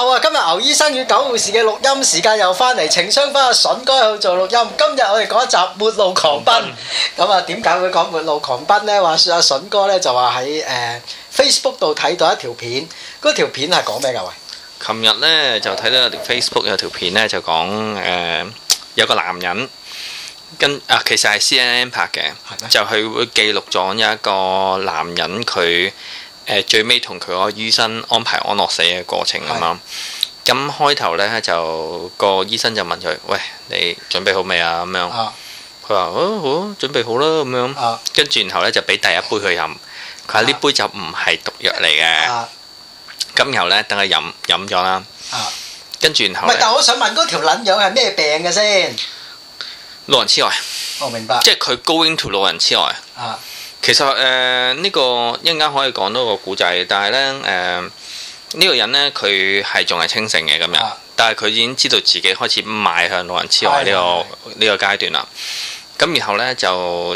好啊！今日牛醫生與狗護士嘅錄音時間又翻嚟，情商翻阿筍哥去做錄音。今日我哋講一集末路狂奔。咁啊，點解會講末路狂奔呢？話説阿筍哥咧就話喺Facebook 度睇到一條片，嗰條片係講咩㗎？喂， 琴日咧就睇到有條 Facebook 有條片咧就講有個男人其實係 CNN 拍嘅，就佢會記錄咗有一個男人佢最尾同佢個醫生安排安樂死嘅過程咁樣。咁開頭咧就個醫生就問佢：喂，你準備好未啊？咁樣。佢話：好，準備好啦咁樣。跟住然後咧就俾第一杯佢飲。佢話呢杯就唔係毒藥嚟嘅。咁然後咧等佢飲咗啦。跟住然後。唔係，但我想問嗰條撚樣係咩病嘅先？老人痴呆。我明白。即係佢 going to 老人痴呆。其實呢個一陣間可以講多個故仔，但係咧呢個人咧佢係仲係清醒嘅咁樣，但係佢已經知道自己開始邁向老人痴呆呢個階段啦。咁然後咧就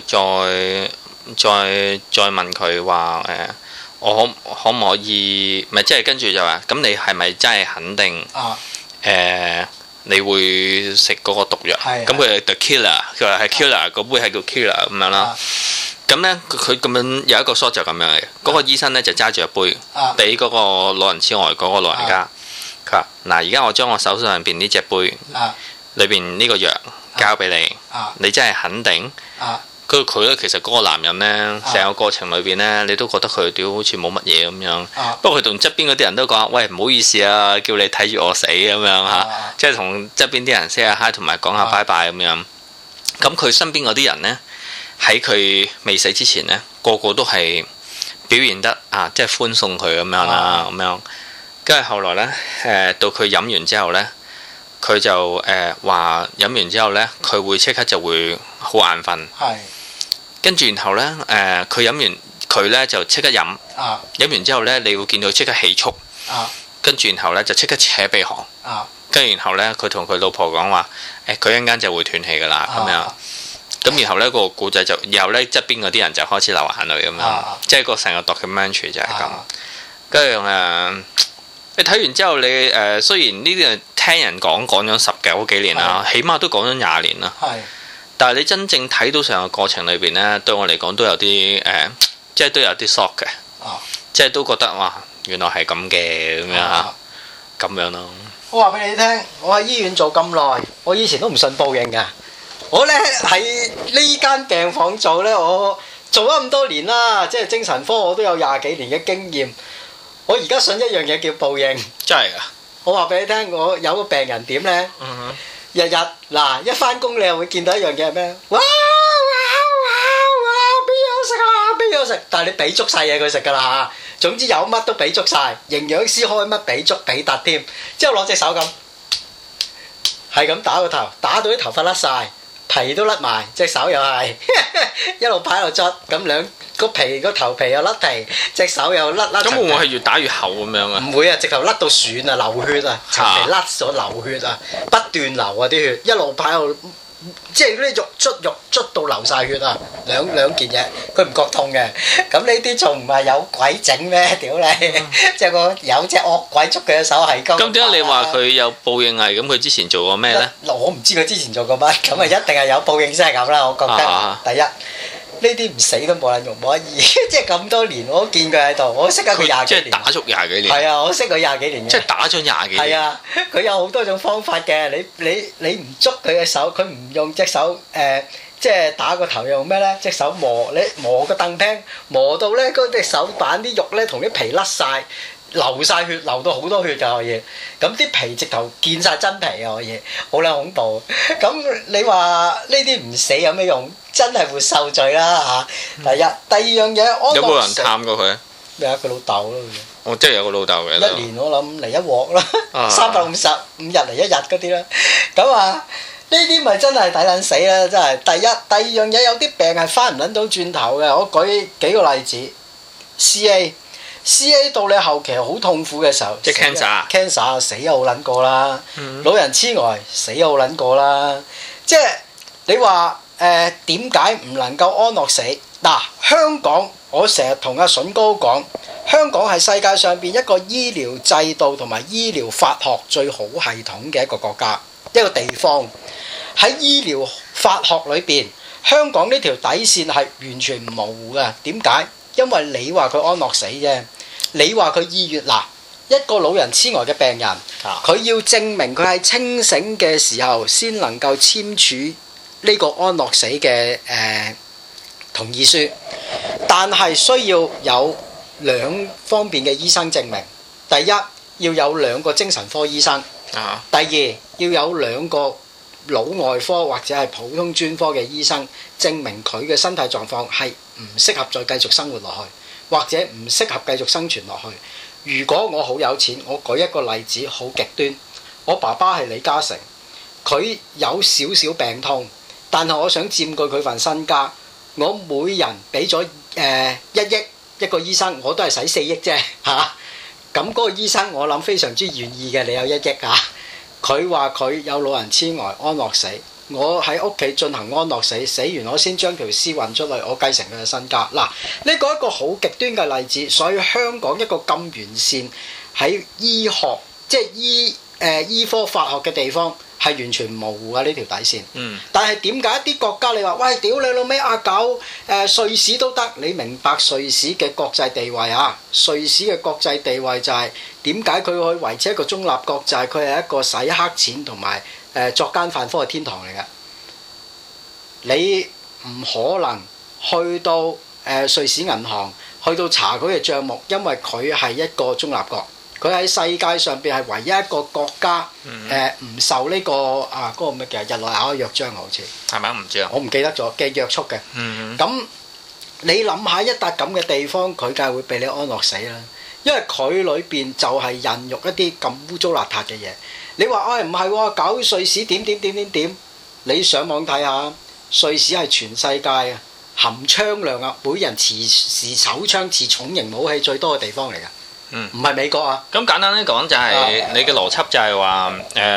再問佢話我可唔可以？咪即係跟住就話咁，你係咪真係肯定你會食嗰個毒藥？咁佢係 the killer，佢話係 killer，嗰杯係叫 killer 咁樣啦。咁咧佢咁樣有一個 shot 就咁樣嘅，嗰個醫生咧就揸住一杯，俾嗰個老人痴呆嗰個老人家。佢話：嗱，而家我將我手上邊呢隻杯裏邊呢個藥交俾你，你真係肯定？佢咧其實嗰個男人咧，成個過程裏邊咧，你都覺得佢屌好似冇乜嘢咁樣。不過佢同側邊嗰啲人都講：喂，唔好意思啊，叫你睇住我死咁樣嚇，即係同側邊啲人 say 下 hi 同埋講下拜拜咁樣。咁佢身邊嗰啲人咧，喺佢未死之前呢，個個都係表現得即係歡送佢咁樣啦，咁樣。跟住後來呢，到佢飲完之後呢，佢就話飲完之後呢，佢會即刻就會好眼瞓。跟住然後呢，佢飲完佢呢就即刻飲。飲完之後呢，你會見到即刻起速。跟住然後呢，就即刻扯鼻鼾。跟住然後呢，佢同佢老婆講話：佢一陣間就會斷氣㗎啦，咁樣。咁然後呢個故仔就，然後呢側邊嗰啲人就開始流眼淚咁樣，即係個成個 documentary 就係咁。跟住你睇完之後，你雖然呢啲係聽人講咗19幾年啦，起碼都講咗20年啦。但係你真正睇到成個過程裏邊呢，對我嚟講都有啲即係都有啲 shock 嘅，即係都覺得哇，原來係咁嘅咁樣嚇，咁樣咯。 我話俾你聽，我喺醫院做咁耐，我以前都唔信報應㗎。我咧喺呢間病房做咧，我做咗咁多年啦，即係精神科我都有20幾年嘅經驗。我而家信一樣嘢叫報應。真係㗎！我話俾你聽，我有個病人點咧？日日嗱一返工，你又會見到一樣嘢係咩？哇！邊有食啊？邊有食？但係你俾足晒嘢佢食㗎啦嚇。總之有乜都俾足晒，營養師開乜俾足俾突添。之後攞隻手咁，係咁打個頭，打到啲頭髮甩晒。皮都甩埋，隻手又係一路拍一路捽，咁兩個皮個頭皮又甩皮，隻手又甩。 咁會唔會係越打越厚咁樣啊？ 唔會啊，直頭甩到損啊，流血啊，層皮甩咗流血啊，不斷流啊啲血，一路拍一路，即係嗰啲肉捽到流晒血啊，兩件嘢，佢唔覺痛嘅。咁呢啲仲唔係有鬼整咩？屌你！即係個有隻惡鬼捉佢嘅手係咁。 咁點解你話佢有報應係咁？佢之前做過咩呢？ 我唔知佢之前做過乜，咁啊一定係有報應先係咁啦。我覺得第一呢啲唔死都冇人用冇得醫，即係咁多年我都見佢喺度，我識咗佢20幾年。 即係打足20幾年。 係啊，我識佢20幾年。 即係打咗20幾年。 係啊，佢有好多種方法嘅。你唔捉佢嘅手，佢唔用隻手即係打個頭用咩呢？隻手磨個凳拼，磨到呢嗰隻手板啲肉呢同啲皮甩晒，流晒血，流到好多血就可以。咁啲皮直頭見晒真皮嘅可以，好撚恐怖。咁你話呢啲唔死有咩用？真係會受罪啦嚇！第二樣嘢， 有冇人探過佢？ 咩啊？佢老豆咯。 哦，即係有個老豆嘅。 一年我諗嚟一鑊啦，365日嚟一日嗰啲啦。咁啊〜呢啲咪真係抵撚死啦！真係第二樣嘢，有啲病係翻唔撚到轉頭嘅。我舉幾個例子 ，CA 到你後期好痛苦嘅時候， 即係 cancer 死咗好撚過啦，老人痴呆死咗好撚過啦。即係你話點解唔能夠安樂死？嗱，香港我成日同阿筍哥講， 香港係世界上邊一個醫療制度同埋醫療法學最好系統嘅一個國家，一個地方。喺醫療法學裏邊，香港呢條底線係完全唔模糊嘅。點解？因為你話佢安樂死啫，你話佢醫院嗱，一個老人痴呆嘅病人，佢要證明佢係清醒嘅時候先能夠簽署呢個安樂死嘅同意書，但係需要有兩方面嘅醫生證明。第一，要有2個精神科醫生；第二，要有2個腦外科或者係普通專科嘅醫生證明佢嘅身體狀況係唔適合再繼續生活落去，或者唔適合繼續生存落去。如果我好有錢，我舉一個例子好極端，我爸爸係李嘉誠，佢有少少病痛，但係我想佔據佢份身家，我每人俾咗1億一個醫生，我都係使4億啫嚇。咁嗰個醫生我諗非常之願意嘅，你有1億嚇。佢話佢有老人痴呆安樂死，我喺屋企進行安樂死，死完我先將條屍運出去，我繼承佢嘅身家。嗱，呢個一個好極端嘅例子，所以香港一個咁完善喺醫學即係醫科法學嘅地方係完全模糊啊呢條底線。但係點解一啲國家你話喂，屌你老味阿狗瑞士都得？你明白瑞士嘅國際地位啊？瑞士嘅國際地位就係點解佢可以維持一個中立國？就係佢係一個洗黑錢同埋作奸犯科嘅天堂嚟嘅。你唔可能去到瑞士銀行去到查佢嘅帳目，因為佢係一個中立國。佢喺世界上邊係唯一一個國家唔受呢個嗰個咩嘅日內瓦約章好似係咪啊？唔知啊， 我唔記得咗嘅約束嘅。咁你諗下一笪咁嘅地方，佢梗係會俾你安樂死啦，因為佢裏邊就係孕育一啲咁污糟邋遢嘅嘢。你話唔係喎，搞瑞士點？你上網睇下，瑞士係全世界啊含槍量啊，每人持手槍持重型武器最多嘅地方嚟㗎。唔係美國啊！ 咁簡單啲講就係你嘅邏輯就係話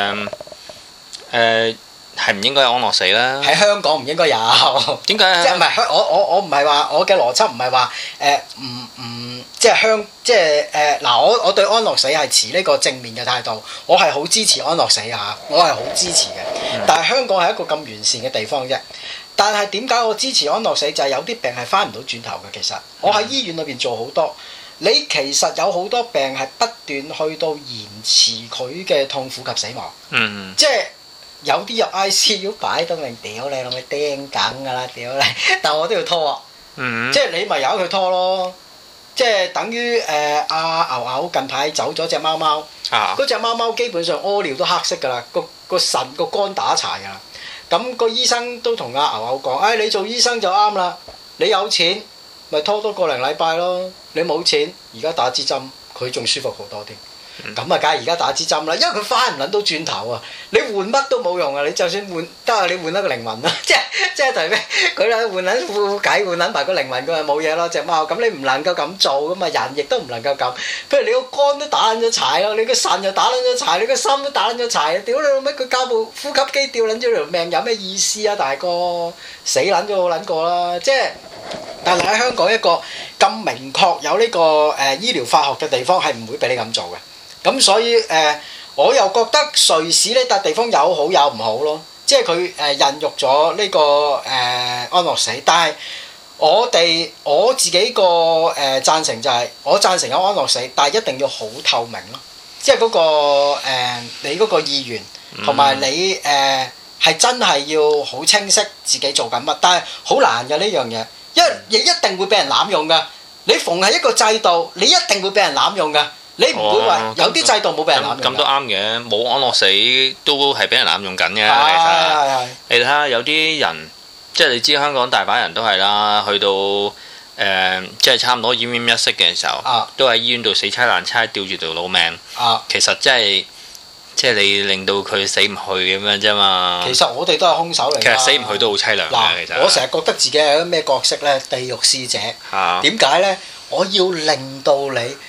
係唔應該有安樂死啦。 喺香港唔應該有。點解啊？即係唔係我唔係話我嘅邏輯唔係話即係嗱我對安樂死係持呢個正面嘅態度，我係好支持安樂死嚇，我係好支持嘅。但係香港係一個咁完善嘅地方啫。但係點解我支持安樂死？就係有啲病係翻唔到轉頭嘅。其實我喺醫院裏邊做好多。你其實有好多病係不斷去到延遲佢嘅痛苦及死亡，即係有啲入 ICU 擺到明，屌你老味釘緊㗎啦，屌你！但我都要拖，即係你咪由佢拖咯，即係等於牛近排走咗隻貓貓，嗰隻貓貓基本上屙尿都黑色㗎啦，個腎個肝打柴㗎啦，咁個醫生都同阿牛講，你做醫生就啱啦，你有錢。咪拖多個零禮拜咯，你冇錢，而家打支針，佢仲舒服好多添。咁啊，梗係而家打支針啦，因為佢翻唔撚到轉頭啊！你換乜都冇用啊！你就算換得啊，你換一個靈魂啦，即係同咩？佢咧換撚副計，換撚埋個靈魂，佢咪冇嘢咯，隻貓。咁你唔能夠咁做噶嘛，人亦都唔能夠咁。譬如你個肝都打撚咗柴咯，你個腎又打撚咗柴，你個心都打撚咗柴，屌你老味！佢交部呼吸機吊撚咗條命，有咩意思啊，大哥？死撚咗好撚過啦，即係。但係喺香港一個咁明確有呢個醫療法學嘅地方係唔會俾你咁做嘅，咁所以我又覺得瑞士呢笪地方有好有唔好咯，即係佢孕育咗呢個安樂死，但係我自己個贊成就係我贊成有安樂死，但係一定要好透明咯，即係嗰個你嗰個意願同埋你係真係要好清晰自己做緊乜，但係好難嘅呢樣嘢。因為亦一定會俾人濫用㗎，你逢係一個制度，你一定會俾人濫用㗎，你唔會話有啲制度冇俾人濫用。咁都啱嘅，冇安樂死都係俾人濫用緊嘅。其實你睇下有啲人，即係你知香港大把人都係啦，去到即係差唔多奄奄一息嘅時候，都喺醫院度死差爛差吊住條老命。其實即係你令到佢死唔去咁樣啫嘛。其實我哋都係兇手嚟。 其實死唔去都好凄涼嘅。其實我成日覺得自己係一個咩角色呢？地獄使者。點解呢？我要令到你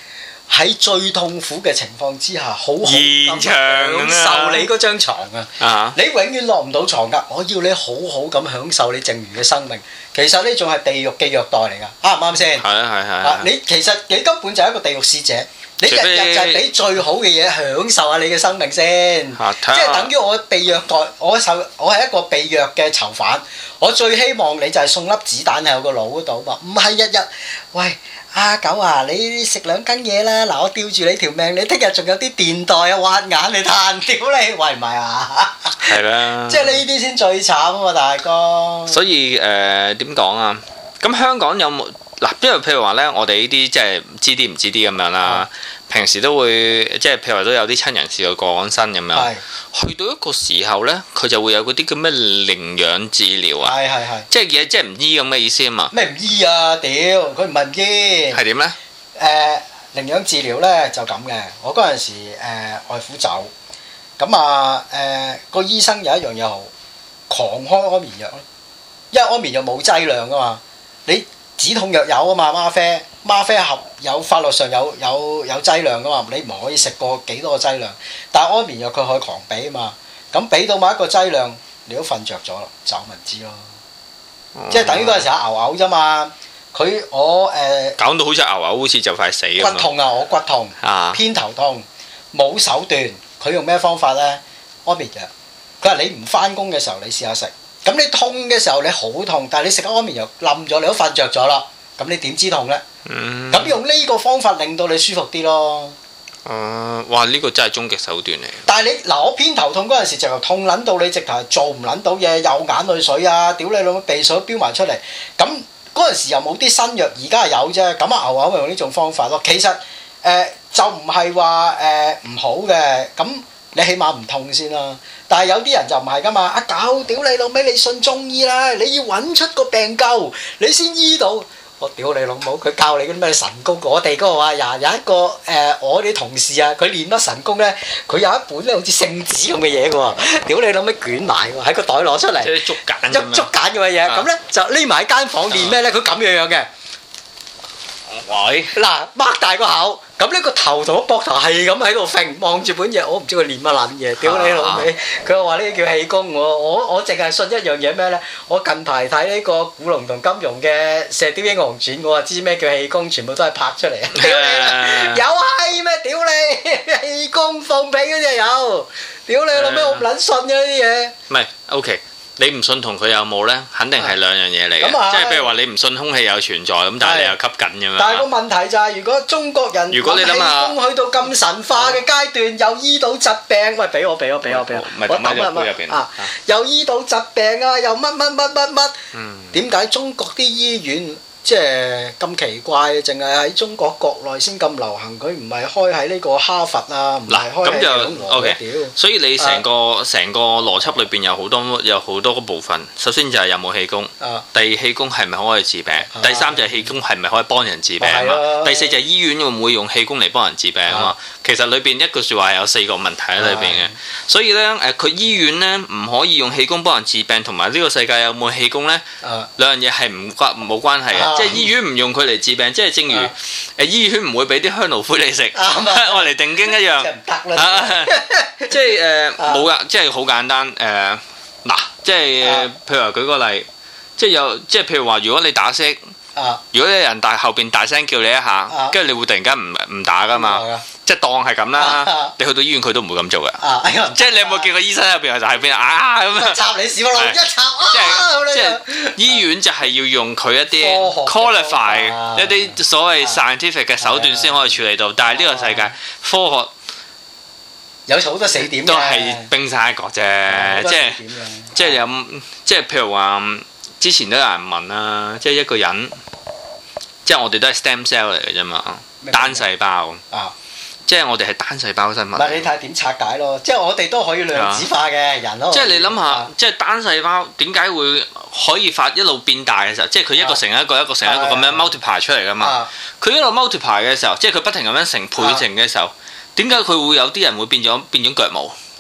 喺最痛苦嘅情況之下，好好咁延長享受你嗰張床啊！ 你永遠落唔到床㗎，我要你好好咁享受你剩餘嘅生命。其實呢種係地獄嘅虐待嚟㗎，啱唔啱先？ 係啊！ 你其實你根本就係一個地獄使者，你日日就係俾最好嘅嘢享受下你嘅生命先，即係等於我被虐待，我係一個被虐嘅囚犯，我最希望你就係送粒子彈喺我個腦嗰度嘛，唔係日日喂。阿狗啊，你食2羹嘢啦！嗱，我吊住你條命，你聽日仲有啲電袋啊，挖眼你嘆，屌你，喂唔係啊？ 係啦， 即係呢啲先最慘啊嘛，大哥。 所以點講啊？咁香港有冇嗱？因為譬如話咧，我哋呢啲即係知啲唔知啲咁樣啦。平時都會即係譬如話都有啲親人試過過身咁樣，去到一個時候咧，佢就會有嗰啲叫咩領養治療啊，即係嘢即係唔醫咁嘅意思啊嘛。 咩唔醫啊？屌，佢唔係唔醫。係點咧？ 領養治療咧就咁嘅。我嗰陣時外父走，咁個醫生有一樣嘢好，狂開安眠藥咯，因為安眠藥冇劑量噶嘛，你止痛藥有啊嘛，嗎啡盒有法律上有劑量噶嘛，你唔可以食過幾多個劑量，但係安眠藥佢可以狂俾啊嘛，咁俾到某一個劑量，你都瞓着咗啦，就咪知咯，即係等於嗰陣時阿牛啫嘛，搞到好似牛好似就快死咁。 骨痛啊，我骨痛，偏頭痛，冇手段，佢用咩方法咧？安眠藥，佢話你唔翻工嘅時候你試下食。咁你痛嘅時候你好痛，但係你食安眠藥冧咗，你都瞓着咗啦。咁你點知痛呢？咁用呢個方法令到你舒服啲咯。 哇！呢個真係終極手段嚟。 但係我偏頭痛嗰陣時，就痛撚到你直頭係做唔撚到嘢，有眼淚水啊！屌你老母，鼻水飆埋出嚟。咁嗰陣時又冇啲新藥，而家係有啫。咁牛咪用呢種方法咯。其實就唔係話唔好嘅。咁你起碼唔痛先啦。但係有啲人就唔係噶嘛，阿狗，屌你老味，你信中醫啦，你要揾出個病灸，你先醫到。我屌你老母，佢教你嗰啲咩神功，我哋嗰個話有一個我啲同事啊，佢練乜神功咧？佢有一本咧好似聖旨咁嘅嘢嘅喎，屌你老味捲埋喎，喺個袋攞出嚟， 即係竹簡咁樣， 竹簡咁嘅嘢，咁咧就匿埋喺間房練咩咧？佢咁樣嘅。 喂， 嗱，擘大個口，咁呢個頭同個膊頭係咁喺度揈，望住本嘢，我唔知佢練乜撚嘢，屌你老味！佢話呢啲叫氣功，我淨係信一樣嘢咩咧？我近排睇呢個古龍同金庸嘅《射雕英雄傳》，我話知咩叫氣功，全部都係拍出嚟啊！屌你啦，有閪咩？屌你，氣功放屁嗰啲有，屌你老味，我唔撚信嘅呢啲嘢。 唔係 ，OK。你唔信同佢有冇呢？肯定係兩樣嘢嚟嘅，即係譬如話你唔信空氣有存在咁，但係你又吸緊咁樣。 但係個問題就係，如果中國人氣功去到咁神化嘅階段，又醫到疾病，喂，俾我，我抌入邊啊！又醫到疾病啊，又乜，點解中國啲醫院即係咁奇怪？淨係喺中國國內先咁流行，佢唔係開喺呢個哈佛啊，唔係開喺紐約。 OK，所以你成個邏輯裏邊有好多個部分。首先就係有冇氣功，第二氣功係咪可以治病，第三就係氣功係咪可以幫人治病啊嘛，第四就係醫院會唔會用氣功嚟幫人治病啊嘛。其實裏邊一句説話係有4個問題喺裏邊嘅，所以咧佢醫院咧唔可以用氣功幫人治病，同埋呢個世界有冇氣功咧，兩樣嘢係冇關係嘅。即係醫院唔用佢嚟治病，即係正如醫院唔會俾啲香爐灰你食，我嚟定經一樣。即係冇噶，即係好簡單。嗱，即係譬如話舉個例，即係譬如話，如果你打骰，如果有人後邊大聲叫你一下，跟住你會突然間唔打噶嘛？即係當係咁啦。你去到醫院佢都唔會咁做嘅。即係你有冇見過醫生入邊就喺邊咁插你屎窟窿一插即係醫院就係要用佢一啲 qualify 一啲所謂 scientific 嘅手段先可以處理到，但係呢個世界科學有好多死點都係冰山一角啫。即係譬如話。之前都有人問啦，即係一個人，即係我哋都係 stem cell 嚟嘅啫嘛，單細胞。即係我哋係單細胞生物。 嗱，你睇下點拆解咯，即係我哋都可以量子化嘅人咯。 即係你諗下，即係單細胞點解會可以一路變大嘅時候，即係佢一個成一個，一個成一個咁樣 multiply 出嚟噶嘛？佢一路 multiply 嘅時候，即係佢不停咁樣成倍成嘅時候，點解佢會有啲人會變咗腳毛？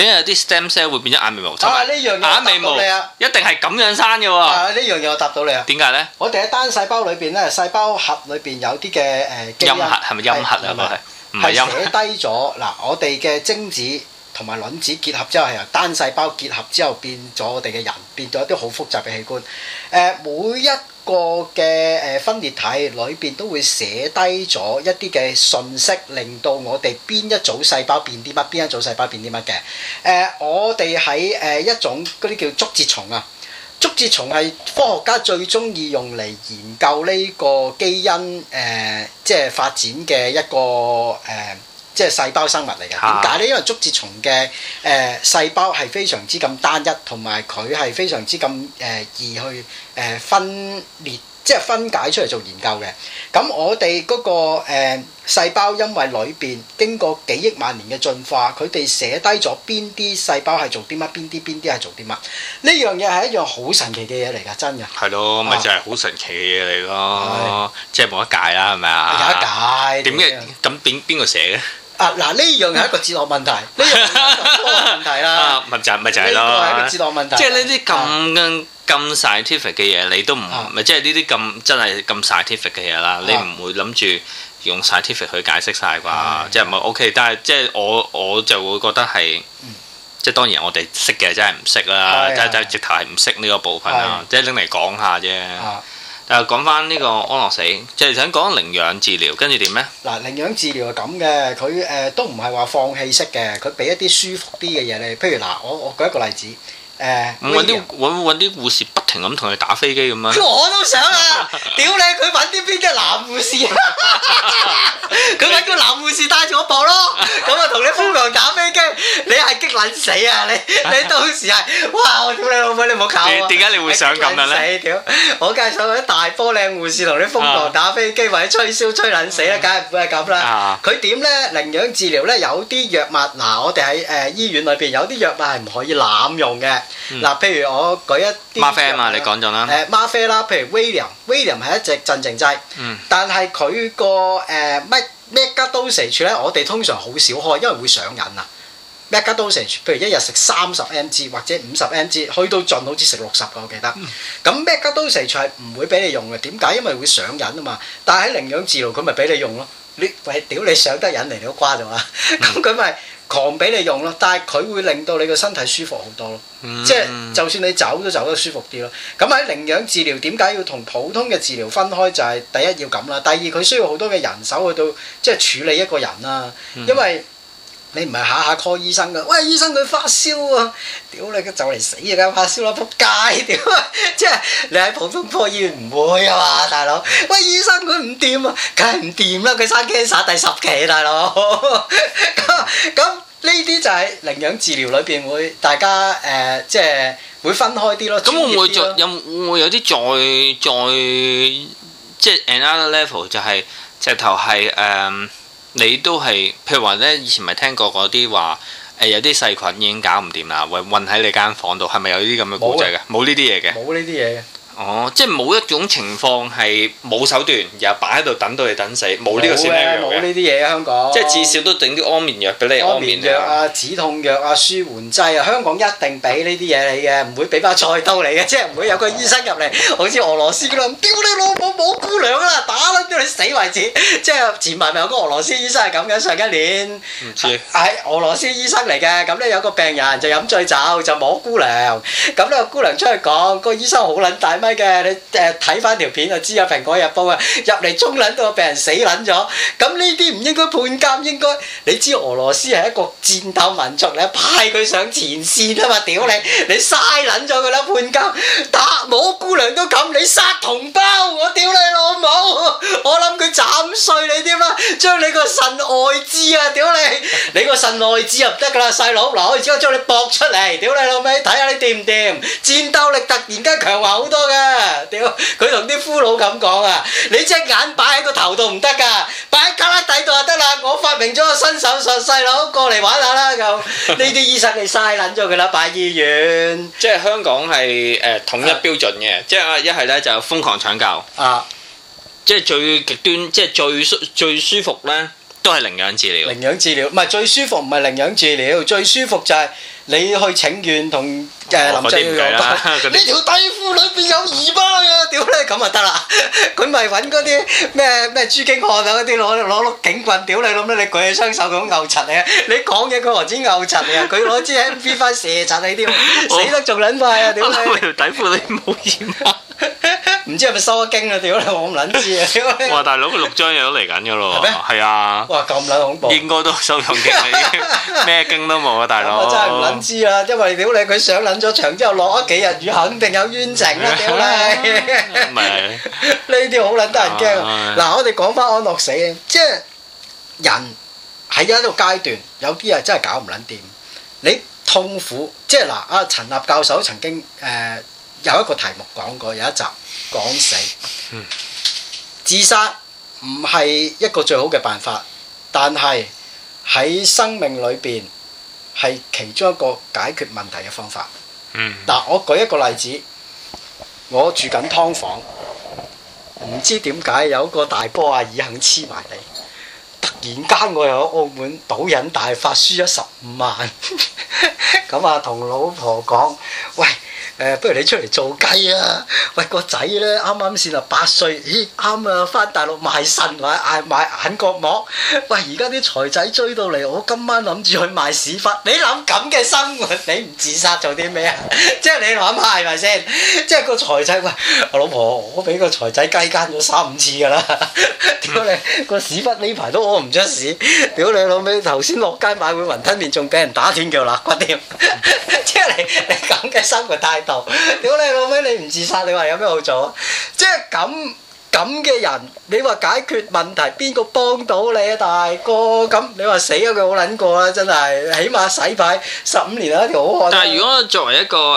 點解有啲 stem cell 會變咗眼眉毛？ 啊！呢樣嘢眼眉毛一定係咁樣生嘅喎。 啊！呢樣嘢我答到你啊。 點解咧？ 我哋喺單細胞裏邊咧，細胞核裏邊有啲嘅基因陰核係咪陰核啊？唔係陰核。 寫低咗嗱，我哋嘅精子同埋卵子結合之後係由單細胞結合之後變咗我哋嘅人，變咗一啲好複雜嘅器官。每一個嘅分裂體裏邊都會寫低咗一啲嘅信息，令到我哋邊一組細胞變啲乜，邊一組細胞變啲乜嘅。我哋喺一種嗰啲叫竹節蟲啊，竹節蟲係科學家最中意用嚟研究呢個基因即係發展嘅一個即係細胞生物嚟嘅。點解呢？因為竹節蟲嘅細胞係非常之咁單一，同埋佢係非常之咁易去分裂，即係分解出嚟做研究嘅。咁我哋嗰個細胞因為裏邊經過幾億萬年嘅進化，佢哋寫低咗邊啲細胞係做啲乜，邊啲係做啲乜。呢樣嘢係一樣好神奇嘅嘢嚟㗎，真嘅。係咯，咪就係好神奇嘅嘢嚟咯，即係冇得解啦，係咪啊？ 有得解。 點嘅？咁邊個寫嘅？ 啊嗱，呢樣係一個哲學問題，呢樣係一個科學問題啦。 咪就係咯。 呢個係一個哲學問題。 即係呢啲咁 scientific 嘅嘢，你都唔咪即係呢啲咁真係咁 scientific 嘅嘢啦，你唔會諗住用 scientific 去解釋晒啩？即係唔係 OK？但係即係我就會覺得係，即係當然我哋識嘅真係唔識啦，即係直頭係唔識呢個部分啦，即係拎嚟講下啫。但係講翻呢個安樂死，即係想講領養治療，跟住點咧？嗱， 領養治療係咁嘅，佢都唔係話放棄式嘅，佢俾一啲舒服啲嘅嘢你。譬如嗱，我舉一個例子。 揾啲護士不停咁同佢打飛機咁樣。 我都想啊！屌你，佢揾啲邊嘅男護士？佢揾個男護士帶住我搏咯，咁啊同你瘋狂打飛機，你係激撚死啊！你到時係哇！我屌你老母，你唔好搞我！ 點解你會想咁樣咧？ 屌！我梗係想嗰啲大波靚護士同你瘋狂打飛機，或者吹簫吹撚死啦，梗係唔會係咁啦。佢點咧？領養治療咧有啲藥物，嗱我哋喺醫院裏邊有啲藥物係唔可以濫用嘅。嗱，譬如我舉一啲嗎啡啊嘛，你講咗啦。 嗎啡啦，譬如 Valium 係一隻鎮靜劑，但係佢個Megadosage 咧，我哋通常好少開，因為會上癮啊。Megadosage 譬如一日食30 mg 或者50 mg，去到盡好似食60個，我記得。咁 Megadosage 係唔會俾你用嘅，點解？因為會上癮啊嘛。但係喺領養治療佢咪俾你用咯。喂，屌你上得癮嚟，你都瓜咗嘛？咁佢咪狂俾你用咯，但係佢會令到你個身體舒服好多咯，即係就算你走都走得舒服啲咯。咁喺領養治療點解要同普通嘅治療分開？就係第一要咁啦，第二佢需要好多嘅人手去到即係處理一個人啦，因為你唔係下下 call 醫生㗎，喂醫生佢發燒啊，屌你就嚟死啊！梗發燒啦，仆街屌！即係你喺普通科醫院唔會啊嘛，大佬。喂醫生佢唔掂啊，梗係唔掂啦，佢生 cancer 第10期，大佬。咁呢啲就係領養治療裏邊會大家即係會分開啲咯。咁會唔會有啲再即係 another level 就係直頭係你都係，譬如話咧，以前咪聽過嗰啲話，有啲細菌已經搞唔掂啦，韞喺你間房度，係咪有啲咁嘅故仔嘅？冇呢啲嘢嘅。 冇呢啲嘢嘅。 哦，即係冇一種情況係冇手段，又擺喺度等到你等死，冇呢個先係冇呢啲嘢啊！香港。 即係至少都整啲安眠藥俾你安眠藥啊、止痛藥啊、舒緩劑啊，香港一定俾呢啲嘢你嘅，唔會俾把菜刀你嘅，即係唔會有個醫生入嚟，好似俄羅斯咁，屌你老母冇姑娘啦，打撚到你死為止。即係前排咪有個俄羅斯醫生係咁嘅，上一年。 唔知。 係俄羅斯醫生嚟嘅，咁咧有個病人就飲醉酒就摸姑娘，咁呢個姑娘出去講，個醫生好撚大咪嘅，你睇翻條片就知啊，《蘋果日報》啊，入嚟衝撚到個病人死撚咗，咁呢啲唔應該判監，應該你知俄羅斯係一個戰鬥民族，你派佢上前線啊嘛，屌你嘥撚咗佢啦，判監打摸姑娘都咁，你殺同胞，我屌你老母，我諗佢斬碎你添啦，將你個腎外痔啊，屌你個腎外痔啊唔得噶啦，細佬，嗱我而家將你駁出嚟，屌你老味，睇下你掂唔掂，戰鬥力突然間強橫好多嘅。屌，佢同啲俘虜咁講啊！你隻眼擺喺個頭度唔得㗎，擺喺卡拉底度就得啦。我發明咗個新手術，細佬過嚟玩下啦咁。呢啲醫生你嘥撚咗佢啦，擺醫院。 即係香港係統一標準嘅，即係一係咧就瘋狂搶救。即係最極端，即係最舒服咧， 都係領養治療。 領養治療唔係最舒服，唔係領養治療，最舒服就係你去請願同林鄭月娥講，呢條底褲裏邊有姨媽啊！屌你咁就得啦，佢咪揾嗰啲咩朱經翰啊嗰啲攞碌警棍屌你諗咧，你舉起雙手咁牛柒你啊！你講嘢佢何止牛柒你啊？佢攞支 MP5 射柒你添，死得仲撚快啊！屌你！ 條底褲裏冇姨媽。 唔知係咪收咗經啊？屌你，我唔撚知啊！屌你！ 哇！大佬佢6張嘢都嚟緊㗎咯喎。係咩？係啊。 哇！咁撚恐怖。應該都收咗經啦，咩經都冇啊，大佬。 我真係唔撚知啊，因為屌你佢上撚咗場之後落咗幾日雨，肯定有冤情啦！屌你。 唔係。 呢啲好撚得人驚啊！嗱，我哋講翻安樂死，即係人喺一個階段，有啲人真係搞唔撚掂。你痛苦，即係嗱，阿陳立教授曾經有一個題目講過，有一集講死。自殺唔係一個最好嘅辦法，但係喺生命裏邊係其中一個解決問題嘅方法。嗱，我舉一個例子，我住緊劏房，唔知點解有個大波阿姨肯黐埋你。突然間我又喺澳門賭癮大發，輸咗15萬，咁啊同老婆講，喂。不如你出嚟做雞啊！喂，個仔咧啱啱先啊8歲，咦啱啊，翻大陸賣腎或者賣眼角膜。喂，而家啲財仔追到嚟，我今晚諗住去賣屎忽。你諗咁嘅生活，你唔自殺做啲咩啊？即係你諗下係咪先？即係個財仔，喂，我老婆，我俾個財仔雞姦咗3-5次㗎啦！屌你個屎忽呢排都屙唔出屎！屌你老味，頭先落街買碗雲吞麵，仲俾人打斷腳肋骨添！即係你咁嘅生活態度。屌你老味，你唔自殺，你話有咩好做啊？即係咁嘅人，你話解決問題，邊個幫到你啊，大哥？咁你話死咗佢好撚過啦，真係，起碼洗牌15年係一條好漢。 但係如果作為一個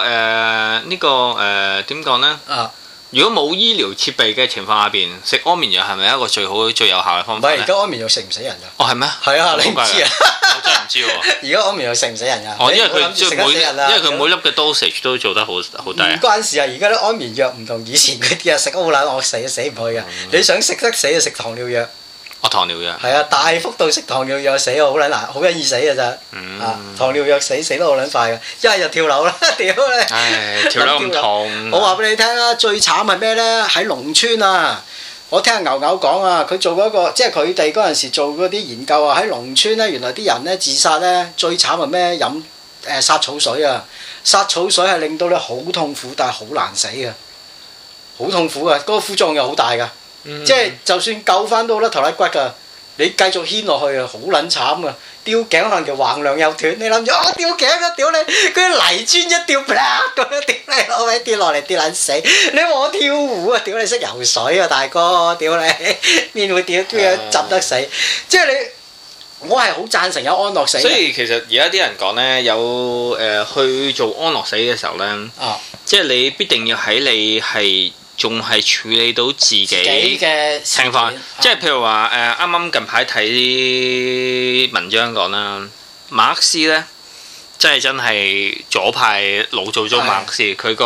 點講呢？如果冇醫療設備嘅情況下邊，食安眠藥係咪一個最好最有效嘅方法咧？ 唔係，而家安眠藥食唔死人㗎。 哦，係咩？ 係啊，你唔知啊？ 我真係唔知喎。 而家安眠藥食唔死人㗎。 哦，因為佢每粒嘅 dosage 都做得好低。唔關事啊！而家啲安眠藥唔同以前嗰啲啊，食好撚惡死唔去㗎。你想食得死就食糖尿藥。 糖尿藥係啊，大幅度食糖尿藥死好撚難，好易死㗎咋。糖尿藥死得好撚快㗎，一係就跳樓啦，屌你！ 唉，跳樓咁痛。 我話俾你聽啊，最慘係咩呢？喺農村啊，我聽牛牛講啊，佢做嗰個即係佢哋嗰陣時做嗰啲研究啊，喺農村呢，原來啲人呢自殺呢，最慘係咩？飲殺草水啊！殺草水係令到你好痛苦，但係好難死㗎，好痛苦㗎，嗰個副作用又好大㗎。即係就算救翻都甩頭甩骨㗎，你繼續牽落去啊，好撚慘㗎！吊頸可能條橫梁又斷，你諗住啊吊頸啊屌你！嗰啲泥磚一吊，啪咁樣屌你攞位跌落嚟跌撚死！你話我跳湖啊屌你識游水啊大哥屌你邊會屌邊樣浸得死？即係你我係好贊成有安樂死。 所以其實而家啲人講呢，有去做安樂死嘅時候呢，即係你必定要喺你係。仲係處理到自己嘅情況，即係譬如話啱啱近排睇啲文章講啦，馬克思呢，真係左派老祖宗馬克思，佢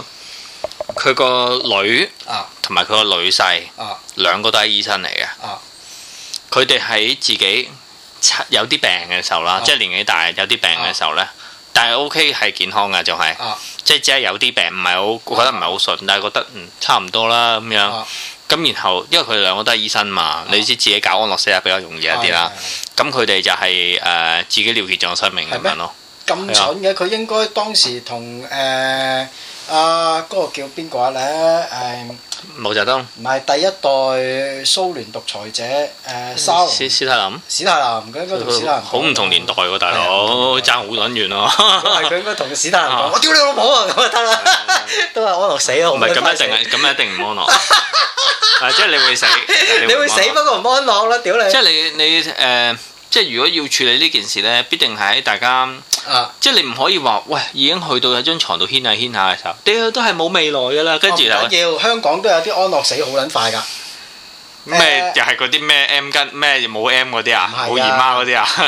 個女同埋佢個女婿兩個都係醫生嚟嘅，佢哋喺自己有啲病嘅時候啦，即係年紀大有啲病嘅時候呢。但係 OK 係健康㗎，就係即係只係有啲病，唔係好覺得唔係好順，但係覺得差唔多啦咁樣。咁然後因為佢哋兩個都係醫生嘛，你知自己搞安樂死係比較容易一啲啦。咁佢哋就係自己了結咗生命咁樣咯。 咁蠢嘅佢應該當時同嗰個叫邊個咧？ 毛澤東唔係第一代蘇聯獨裁者史太林。 史太林佢應該同史太林好唔同年代喎，大佬爭好撚遠咯。 係佢應該同史太林講：我屌你老母啊！咁就得啦，都係安樂死啊！ 唔係咁一定唔安樂。即係你會死， 你會死不過唔安樂啦！屌你！ 即係你即係如果要處理呢件事呢，必定係喺大家，即係你唔可以話，喂，已經去到有張床度牽下嘅時候，屌都係冇未來㗎啦，跟住要香港都有啲安樂死好撚快㗎。 咩又係嗰啲咩 M 巾咩冇 M 嗰啲啊，冇姨媽嗰啲啊？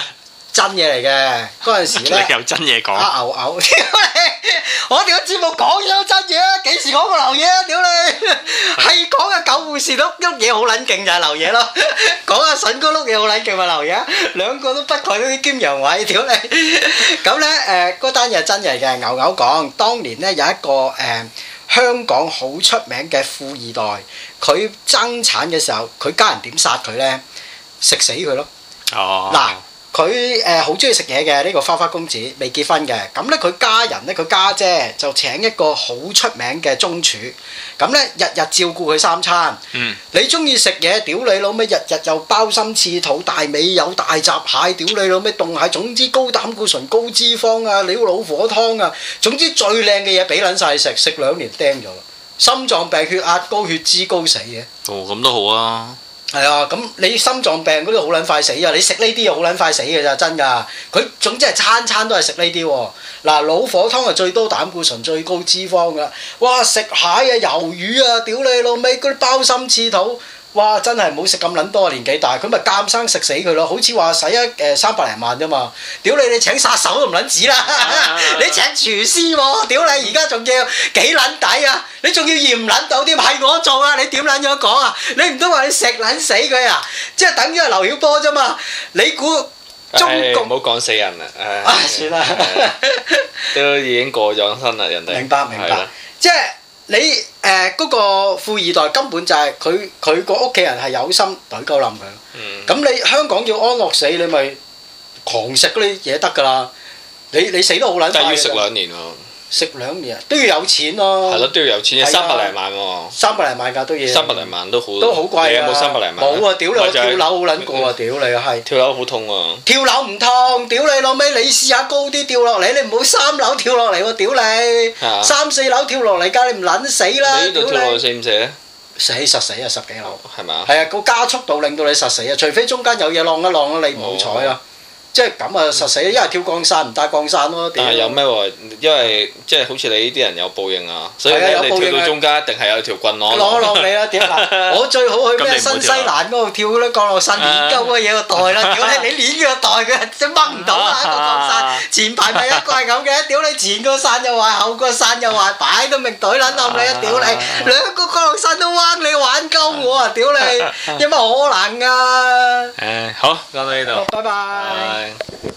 真嘢嚟嘅。嗰陣時咧， 你有真嘢講。 牛，屌你！我哋個節目講咗真嘢，幾時講過流嘢啊？屌你！係講阿狗護士碌嘢好撚勁就係流嘢咯，講阿筍哥碌嘢好撚勁咪流嘢，兩個都不愧嗰啲兼陽位，屌你！咁咧嗰單嘢係真嘢嘅，牛講，當年咧有一個香港好出名嘅富二代，佢爭產嘅時候，佢家人點殺佢咧？食死佢咯！ 哦， 嗱。佢好中意食嘢嘅呢個花花公子，未結婚嘅。咁咧佢家人咧，佢家姐就請一個好出名嘅中廚，咁咧日日照顧佢三餐。你中意食嘢，屌你老味，日日又鮑參翅肚、大尾有大閘蟹，屌你老味凍蟹，總之高膽固醇、高脂肪啊，料老火湯啊，總之最靚嘅嘢俾撚晒食，食2年釘咗啦，心臟病、血壓高、血脂高死嘅。 哦，咁都好啊。 係啊，咁你心臟病嗰啲好撚快死啊！你食呢啲又好撚快死嘅咋，真㗎。佢總之係餐餐都係食呢啲喎。嗱，老火湯係最多膽固醇、最高脂肪㗎。哇！食蟹啊、魷魚啊，屌你老味嗰啲鮑參翅肚。哇！真係唔好食咁撚多，年紀大，佢咪監生食死佢咯。好似話使300零萬啫嘛。屌你請殺手都唔撚止啦，你請廚師喎，屌你而家仲要幾撚抵啊？你仲要驗撚到添，係我做啊！你點撚樣講啊？你唔通話你食撚死佢啊？即係等於係劉曉波啫嘛。你估中國唔好講死人啦， 算啦， 都已經過咗身啦，人哋。 明白，即係。你嗰個富二代根本就係佢個屋企人係有心懟鳩冧佢。咁你香港要安樂死，你咪狂食嗰啲嘢得㗎啦。你死得好撚快。 但係要食2年喎。 食2年都要有錢咯。 係咯，都要有錢，300零萬喎。 300零萬㗎都要。300 零萬都好。 都好貴啊！ 你有冇300零萬？ 冇啊！屌你，我跳樓好撚過啊！屌你係。 跳樓好痛喎。 跳樓唔痛，屌你老味！你試下高啲跳落嚟，你唔好3樓跳落嚟喎！屌你，3、4樓跳落嚟㗎，你唔撚死啦！ 你呢度跳落去死唔死咧？ 死實死啊！10幾樓。係咪啊？係啊，個加速度令到你實死啊！除非中間有嘢浪一浪，你唔好彩啊！即係咁啊，實死！一係跳降傘唔帶降傘咯。 但係有咩喎？因為即係好似你呢啲人有報應啊，所以咧你跳到中間一定係有條棍攞。攞落你啦！屌嗱，我最好去咩新西蘭嗰度跳嗰啲降落傘，攣鳩嗰嘢個袋啦！屌你，你攣佢個袋佢真掹唔到啊！個降傘前排咪一個係咁嘅，屌你前個傘又壞，後個傘又壞，擺到明袋撚冧你啊！屌你，兩個降落傘都彎你玩鳩我啊！屌你，有乜可能啊？ 好，講到呢度。 拜拜。